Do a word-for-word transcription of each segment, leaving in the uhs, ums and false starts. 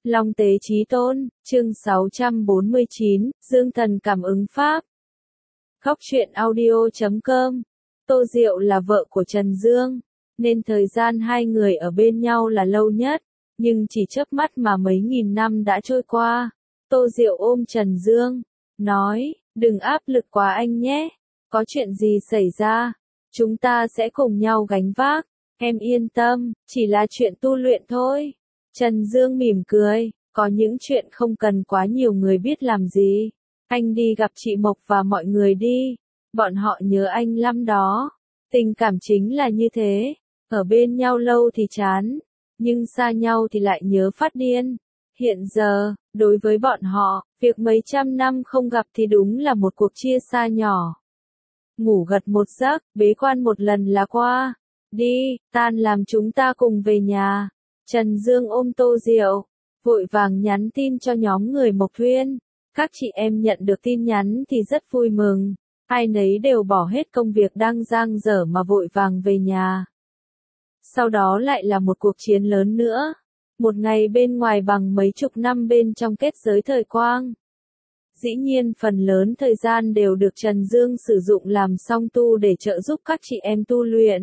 Long Tế Chí Tôn, chương sáu trăm bốn mươi chín, Dương Thần Cảm Ứng Pháp. Khóc chuyện audio chấm com. Tô Diệu là vợ của Trần Dương, nên thời gian hai người ở bên nhau là lâu nhất, nhưng chỉ chớp mắt mà mấy nghìn năm đã trôi qua. Tô Diệu ôm Trần Dương, nói, đừng áp lực quá anh nhé, có chuyện gì xảy ra, chúng ta sẽ cùng nhau gánh vác, em yên tâm, chỉ là chuyện tu luyện thôi. Trần Dương mỉm cười, có những chuyện không cần quá nhiều người biết làm gì. Anh đi gặp chị Mộc và mọi người đi, bọn họ nhớ anh lắm đó. Tình cảm chính là như thế, ở bên nhau lâu thì chán, nhưng xa nhau thì lại nhớ phát điên. Hiện giờ, đối với bọn họ, việc mấy trăm năm không gặp thì đúng là một cuộc chia xa nhỏ. Ngủ gật một giấc, bế quan một lần là qua. Đi, tan làm chúng ta cùng về nhà. Trần Dương ôm Tô Diệu, vội vàng nhắn tin cho nhóm người Mộc Thuyên. Các chị em nhận được tin nhắn thì rất vui mừng, ai nấy đều bỏ hết công việc đang dang dở mà vội vàng về nhà. Sau đó lại là một cuộc chiến lớn nữa, một ngày bên ngoài bằng mấy chục năm bên trong kết giới thời quang. Dĩ nhiên phần lớn thời gian đều được Trần Dương sử dụng làm song tu để trợ giúp các chị em tu luyện.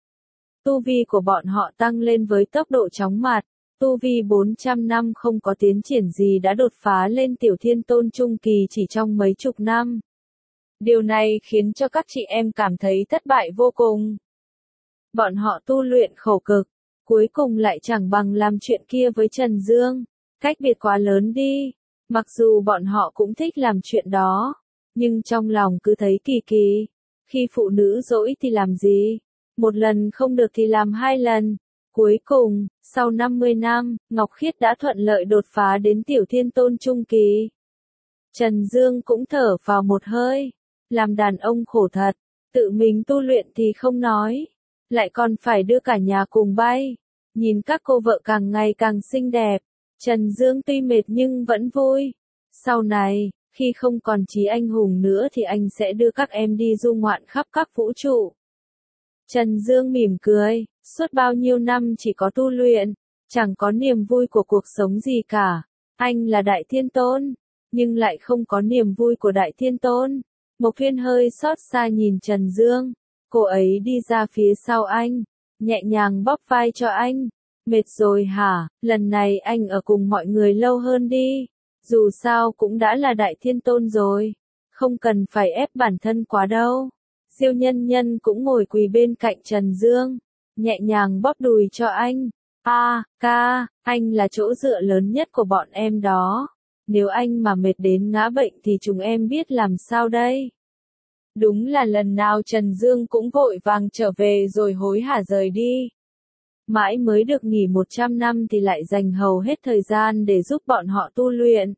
Tu vi của bọn họ tăng lên với tốc độ chóng mặt, tu vi bốn trăm năm không có tiến triển gì đã đột phá lên tiểu thiên tôn trung kỳ chỉ trong mấy chục năm. Điều này khiến cho các chị em cảm thấy thất bại vô cùng. Bọn họ tu luyện khổ cực, cuối cùng lại chẳng bằng làm chuyện kia với Trần Dương, cách biệt quá lớn đi. Mặc dù bọn họ cũng thích làm chuyện đó, nhưng trong lòng cứ thấy kỳ kỳ. Khi phụ nữ dỗi thì làm gì? Một lần không được thì làm hai lần. Cuối cùng, sau năm mươi năm, Ngọc Khiết đã thuận lợi đột phá đến tiểu thiên tôn trung kỳ. Trần Dương cũng thở vào một hơi. Làm đàn ông khổ thật, tự mình tu luyện thì không nói, lại còn phải đưa cả nhà cùng bay. Nhìn các cô vợ càng ngày càng xinh đẹp, Trần Dương tuy mệt nhưng vẫn vui. Sau này, khi không còn Chí Anh Hùng nữa thì anh sẽ đưa các em đi du ngoạn khắp các vũ trụ. Trần Dương mỉm cười, suốt bao nhiêu năm chỉ có tu luyện, chẳng có niềm vui của cuộc sống gì cả. Anh là Đại Thiên Tôn, nhưng lại không có niềm vui của Đại Thiên Tôn. Mộc Thuyên hơi xót xa nhìn Trần Dương, cô ấy đi ra phía sau anh, nhẹ nhàng bóp vai cho anh. Mệt rồi hả, lần này anh ở cùng mọi người lâu hơn đi, dù sao cũng đã là Đại Thiên Tôn rồi, không cần phải ép bản thân quá đâu. Diêu Nhân Nhân cũng ngồi quỳ bên cạnh Trần Dương, nhẹ nhàng bóp đùi cho anh. A, à, ca, anh là chỗ dựa lớn nhất của bọn em đó. Nếu anh mà mệt đến ngã bệnh thì chúng em biết làm sao đây? Đúng là lần nào Trần Dương cũng vội vàng trở về rồi hối hả rời đi. Mãi mới được nghỉ một trăm năm thì lại dành hầu hết thời gian để giúp bọn họ tu luyện.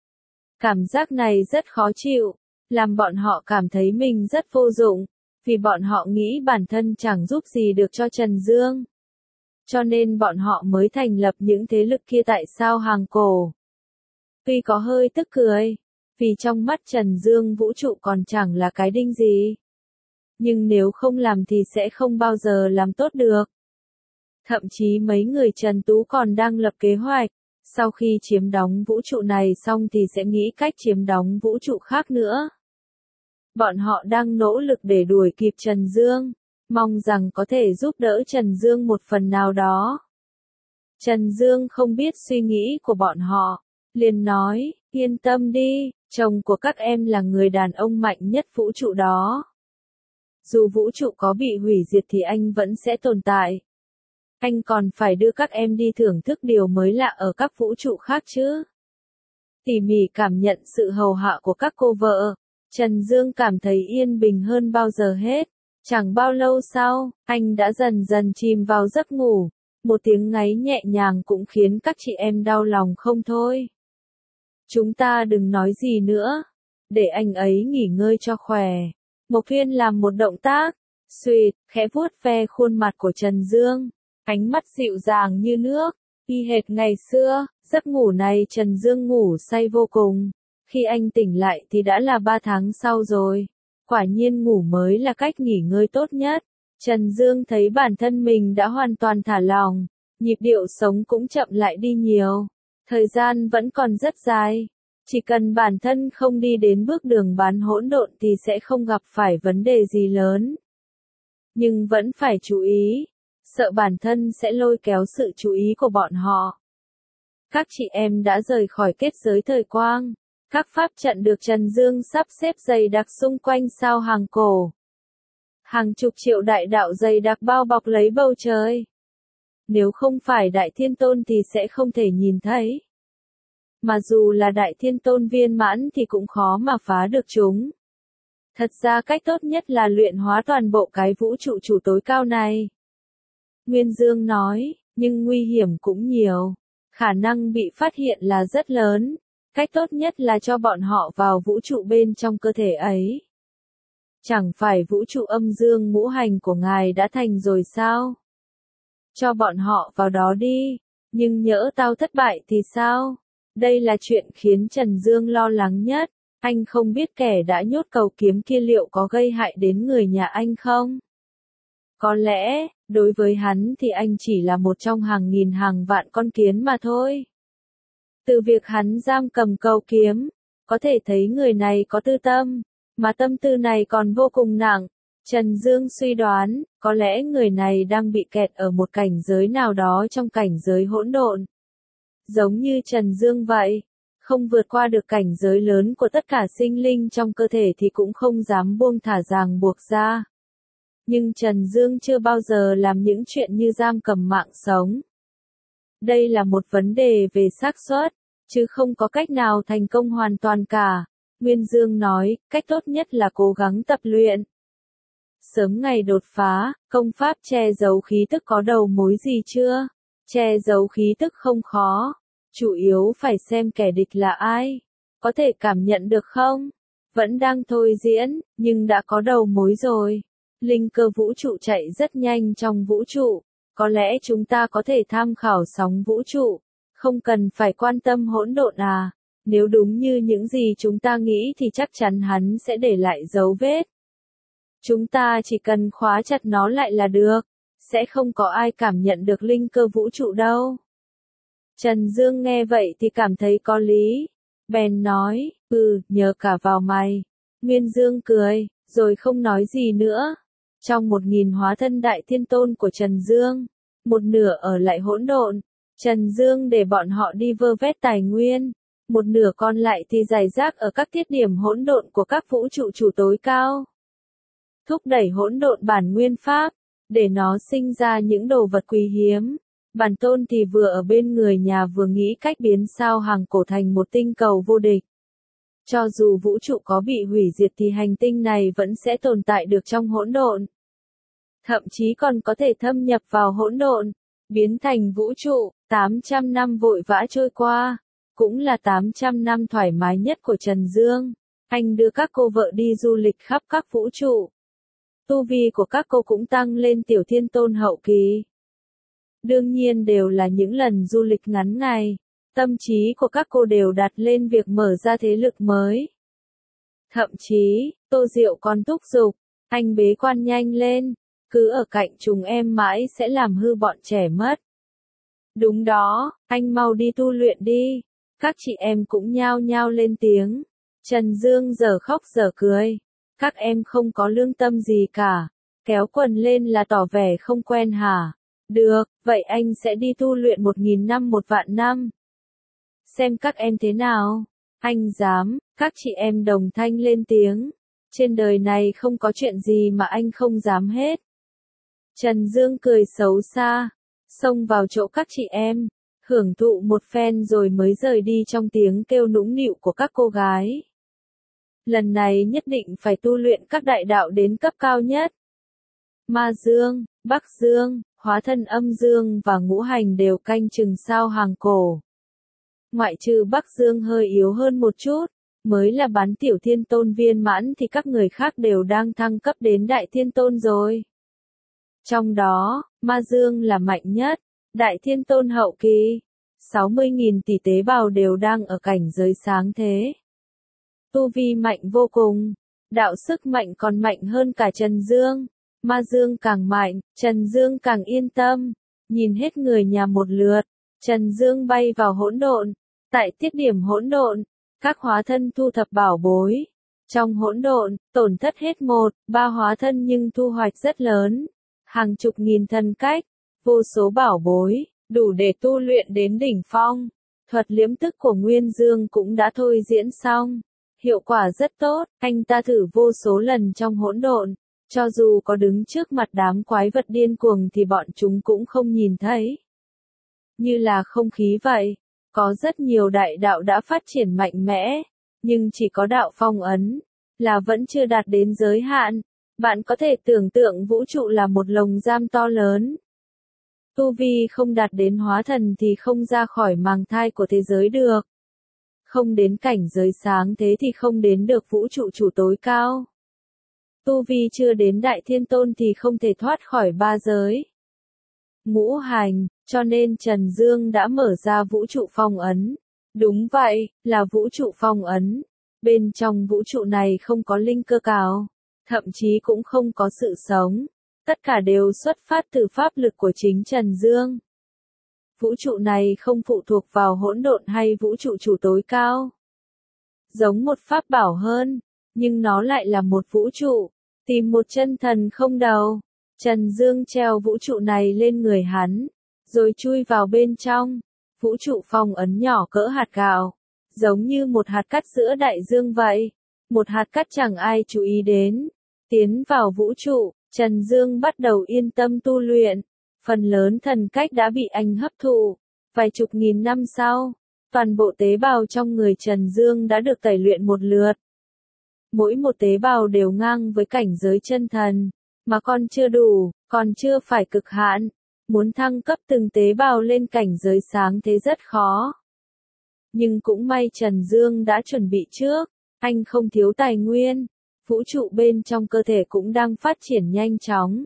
Cảm giác này rất khó chịu, làm bọn họ cảm thấy mình rất vô dụng, vì bọn họ nghĩ bản thân chẳng giúp gì được cho Trần Dương. Cho nên bọn họ mới thành lập những thế lực kia tại sao hàng cổ. Tuy có hơi tức cười, vì trong mắt Trần Dương vũ trụ còn chẳng là cái đinh gì. Nhưng nếu không làm thì sẽ không bao giờ làm tốt được. Thậm chí mấy người Trần Tú còn đang lập kế hoạch, sau khi chiếm đóng vũ trụ này xong thì sẽ nghĩ cách chiếm đóng vũ trụ khác nữa. Bọn họ đang nỗ lực để đuổi kịp Trần Dương, mong rằng có thể giúp đỡ Trần Dương một phần nào đó. Trần Dương không biết suy nghĩ của bọn họ, liền nói, yên tâm đi, chồng của các em là người đàn ông mạnh nhất vũ trụ đó. Dù vũ trụ có bị hủy diệt thì anh vẫn sẽ tồn tại. Anh còn phải đưa các em đi thưởng thức điều mới lạ ở các vũ trụ khác chứ. Tỉ mỉ cảm nhận sự hầu hạ của các cô vợ, Trần Dương cảm thấy yên bình hơn bao giờ hết. Chẳng bao lâu sau, anh đã dần dần chìm vào giấc ngủ. Một tiếng ngáy nhẹ nhàng cũng khiến các chị em đau lòng không thôi. Chúng ta đừng nói gì nữa, để anh ấy nghỉ ngơi cho khỏe. Mộc Thuyên làm một động tác, xuỵt, khẽ vuốt ve khuôn mặt của Trần Dương, ánh mắt dịu dàng như nước, y hệt ngày xưa. Giấc ngủ này Trần Dương ngủ say vô cùng, khi anh tỉnh lại thì đã là ba tháng sau rồi. Quả nhiên ngủ mới là cách nghỉ ngơi tốt nhất. Trần Dương thấy bản thân mình đã hoàn toàn thả lỏng, nhịp điệu sống cũng chậm lại đi nhiều. Thời gian vẫn còn rất dài. Chỉ cần bản thân không đi đến bước đường bán hỗn độn thì sẽ không gặp phải vấn đề gì lớn. Nhưng vẫn phải chú ý, sợ bản thân sẽ lôi kéo sự chú ý của bọn họ. Các chị em đã rời khỏi kết giới thời quang. Các pháp trận được Trần Dương sắp xếp dày đặc xung quanh sao hàng cổ. Hàng chục triệu đại đạo dày đặc bao bọc lấy bầu trời. Nếu không phải Đại Thiên Tôn thì sẽ không thể nhìn thấy. Mà dù là Đại Thiên Tôn viên mãn thì cũng khó mà phá được chúng. Thật ra cách tốt nhất là luyện hóa toàn bộ cái vũ trụ chủ tối cao này. Nguyên Dương nói, nhưng nguy hiểm cũng nhiều. Khả năng bị phát hiện là rất lớn. Cách tốt nhất là cho bọn họ vào vũ trụ bên trong cơ thể ấy. Chẳng phải vũ trụ âm dương ngũ hành của ngài đã thành rồi sao? Cho bọn họ vào đó đi, nhưng nhỡ tao thất bại thì sao? Đây là chuyện khiến Trần Dương lo lắng nhất. Anh không biết kẻ đã nhốt cầu kiếm kia liệu có gây hại đến người nhà anh không? Có lẽ, đối với hắn thì anh chỉ là một trong hàng nghìn hàng vạn con kiến mà thôi. Từ việc hắn giam cầm cầu kiếm, có thể thấy người này có tư tâm, mà tâm tư này còn vô cùng nặng. Trần Dương suy đoán, có lẽ người này đang bị kẹt ở một cảnh giới nào đó trong cảnh giới hỗn độn. Giống như Trần Dương vậy, không vượt qua được cảnh giới lớn của tất cả sinh linh trong cơ thể thì cũng không dám buông thả ràng buộc ra. Nhưng Trần Dương chưa bao giờ làm những chuyện như giam cầm mạng sống. Đây là một vấn đề về xác suất, chứ không có cách nào thành công hoàn toàn cả. Nguyên Dương nói, cách tốt nhất là cố gắng tập luyện. Sớm ngày đột phá, công pháp che giấu khí tức có đầu mối gì chưa? Che giấu khí tức không khó, chủ yếu phải xem kẻ địch là ai. Có thể cảm nhận được không? Vẫn đang thôi diễn, nhưng đã có đầu mối rồi. Linh cơ vũ trụ chạy rất nhanh trong vũ trụ. Có lẽ chúng ta có thể tham khảo sóng vũ trụ. Không cần phải quan tâm hỗn độn à. Nếu đúng như những gì chúng ta nghĩ thì chắc chắn hắn sẽ để lại dấu vết. Chúng ta chỉ cần khóa chặt nó lại là được. Sẽ không có ai cảm nhận được linh cơ vũ trụ đâu. Trần Dương nghe vậy thì cảm thấy có lý. Bèn nói, ừ, nhờ cả vào mày. Nguyên Dương cười, rồi không nói gì nữa. Trong một nghìn hóa thân Đại Thiên Tôn của Trần Dương, một nửa ở lại hỗn độn. Trần Dương để bọn họ đi vơ vét tài nguyên. Một nửa còn lại thì rải rác ở các tiết điểm hỗn độn của các vũ trụ chủ tối cao. Thúc đẩy hỗn độn bản nguyên pháp, để nó sinh ra những đồ vật quý hiếm. Bản tôn thì vừa ở bên người nhà vừa nghĩ cách biến sao hàng cổ thành một tinh cầu vô địch. Cho dù vũ trụ có bị hủy diệt thì hành tinh này vẫn sẽ tồn tại được trong hỗn độn. Thậm chí còn có thể thâm nhập vào hỗn độn, biến thành vũ trụ. tám trăm năm vội vã trôi qua, cũng là tám trăm năm thoải mái nhất của Trần Dương. Anh đưa các cô vợ đi du lịch khắp các vũ trụ. Tu vi của các cô cũng tăng lên tiểu thiên tôn hậu kỳ. Đương nhiên đều là những lần du lịch ngắn ngày. Tâm trí của các cô đều đặt lên việc mở ra thế lực mới. Thậm chí, Tô Diệu còn thúc giục, anh bế quan nhanh lên, cứ ở cạnh chúng em mãi sẽ làm hư bọn trẻ mất. Đúng đó, anh mau đi tu luyện đi. Các chị em cũng nhao nhao lên tiếng. Trần Dương giờ khóc giờ cười. Các em không có lương tâm gì cả. Kéo quần lên là tỏ vẻ không quen hả? Được, vậy anh sẽ đi tu luyện một nghìn năm một vạn năm. Xem các em thế nào? Anh dám, các chị em đồng thanh lên tiếng. Trên đời này không có chuyện gì mà anh không dám hết. Trần Dương cười xấu xa, xông vào chỗ các chị em, hưởng thụ một phen rồi mới rời đi trong tiếng kêu nũng nịu của các cô gái. Lần này nhất định phải tu luyện các đại đạo đến cấp cao nhất. Ma Dương, Bắc Dương, hóa thân âm dương và ngũ hành đều canh chừng sao hàng cổ. Ngoại trừ Bắc Dương hơi yếu hơn một chút, mới là bán tiểu thiên tôn viên mãn thì các người khác đều đang thăng cấp đến đại thiên tôn rồi. Trong đó, Ma Dương là mạnh nhất, đại thiên tôn hậu kỳ, sáu mươi nghìn tỷ tế bào đều đang ở cảnh giới sáng thế. Tu vi mạnh vô cùng, đạo sức mạnh còn mạnh hơn cả Trần Dương. Ma Dương càng mạnh, Trần Dương càng yên tâm, nhìn hết người nhà một lượt, Trần Dương bay vào hỗn độn. Tại tiết điểm hỗn độn, các hóa thân thu thập bảo bối. Trong hỗn độn, tổn thất hết một, ba hóa thân nhưng thu hoạch rất lớn. Hàng chục nghìn thân cách, vô số bảo bối, đủ để tu luyện đến đỉnh phong. Thuật liếm tức của Nguyên Dương cũng đã thôi diễn xong. Hiệu quả rất tốt, anh ta thử vô số lần trong hỗn độn. Cho dù có đứng trước mặt đám quái vật điên cuồng thì bọn chúng cũng không nhìn thấy. Như là không khí vậy. Có rất nhiều đại đạo đã phát triển mạnh mẽ. Nhưng chỉ có đạo phong ấn. Là vẫn chưa đạt đến giới hạn. Bạn có thể tưởng tượng vũ trụ là một lồng giam to lớn. Tu vi không đạt đến hóa thần thì không ra khỏi màng thai của thế giới được. Không đến cảnh giới sáng thế thì không đến được vũ trụ chủ tối cao. Tu vi chưa đến đại thiên tôn thì không thể thoát khỏi ba giới. Ngũ hành, cho nên Trần Dương đã mở ra vũ trụ phong ấn. Đúng vậy, là vũ trụ phong ấn. Bên trong vũ trụ này không có linh cơ cào, thậm chí cũng không có sự sống. Tất cả đều xuất phát từ pháp lực của chính Trần Dương. Vũ trụ này không phụ thuộc vào hỗn độn hay vũ trụ chủ tối cao. Giống một pháp bảo hơn, nhưng nó lại là một vũ trụ. Tìm một chân thần không đầu. Trần Dương treo vũ trụ này lên người hắn, rồi chui vào bên trong. Vũ trụ phong ấn nhỏ cỡ hạt gạo, giống như một hạt cát giữa đại dương vậy. Một hạt cát chẳng ai chú ý đến. Tiến vào vũ trụ, Trần Dương bắt đầu yên tâm tu luyện. Phần lớn thần cách đã bị anh hấp thụ. Vài chục nghìn năm sau, toàn bộ tế bào trong người Trần Dương đã được tẩy luyện một lượt. Mỗi một tế bào đều ngang với cảnh giới chân thần, mà còn chưa đủ, còn chưa phải cực hạn. Muốn thăng cấp từng tế bào lên cảnh giới sáng thế rất khó. Nhưng cũng may Trần Dương đã chuẩn bị trước, anh không thiếu tài nguyên. Vũ trụ bên trong cơ thể cũng đang phát triển nhanh chóng.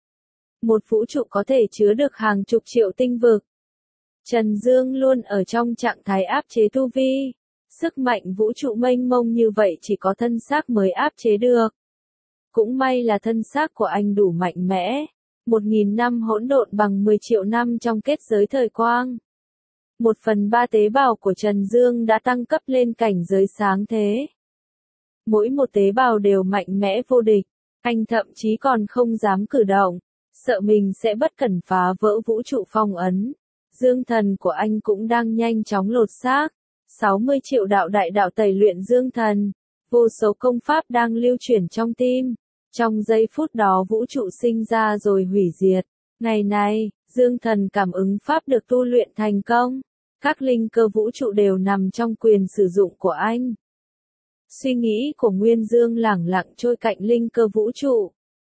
Một vũ trụ có thể chứa được hàng chục triệu tinh vực. Trần Dương luôn ở trong trạng thái áp chế tu vi. Sức mạnh vũ trụ mênh mông như vậy chỉ có thân xác mới áp chế được. Cũng may là thân xác của anh đủ mạnh mẽ. Một nghìn năm hỗn độn bằng mười triệu năm trong kết giới thời quang. Một phần ba tế bào của Trần Dương đã tăng cấp lên cảnh giới sáng thế. Mỗi một tế bào đều mạnh mẽ vô địch. Anh thậm chí còn không dám cử động. Sợ mình sẽ bất cẩn phá vỡ vũ trụ phong ấn. Dương thần của anh cũng đang nhanh chóng lột xác. sáu mươi triệu đạo đại đạo tẩy luyện dương thần. Vô số công pháp đang lưu chuyển trong tim. Trong giây phút đó vũ trụ sinh ra rồi hủy diệt. Ngày này, dương thần cảm ứng pháp được tu luyện thành công. Các linh cơ vũ trụ đều nằm trong quyền sử dụng của anh. Suy nghĩ của Nguyên Dương lẳng lặng trôi cạnh linh cơ vũ trụ.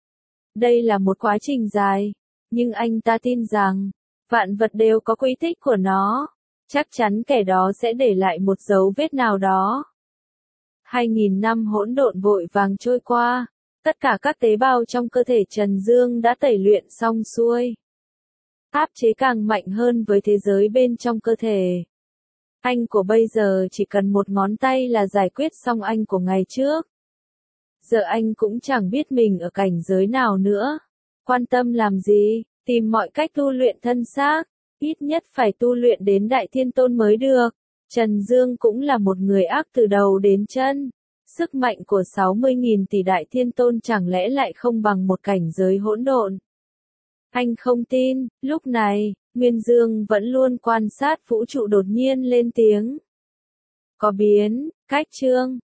Đây là một quá trình dài, nhưng anh ta tin rằng, vạn vật đều có quy tích của nó. Chắc chắn kẻ đó sẽ để lại một dấu vết nào đó. Hai nghìn năm hỗn độn vội vàng trôi qua. Tất cả các tế bào trong cơ thể Trần Dương đã tẩy luyện xong xuôi. Áp chế càng mạnh hơn với thế giới bên trong cơ thể. Anh của bây giờ chỉ cần một ngón tay là giải quyết xong anh của ngày trước. Giờ anh cũng chẳng biết mình ở cảnh giới nào nữa. Quan tâm làm gì, tìm mọi cách tu luyện thân xác. Ít nhất phải tu luyện đến đại thiên tôn mới được. Trần Dương cũng là một người ác từ đầu đến chân. Sức mạnh của sáu mươi nghìn tỷ đại thiên tôn chẳng lẽ lại không bằng một cảnh giới hỗn độn. Anh không tin, lúc này, Nguyên Dương vẫn luôn quan sát vũ trụ đột nhiên lên tiếng. Có biến, cách chương.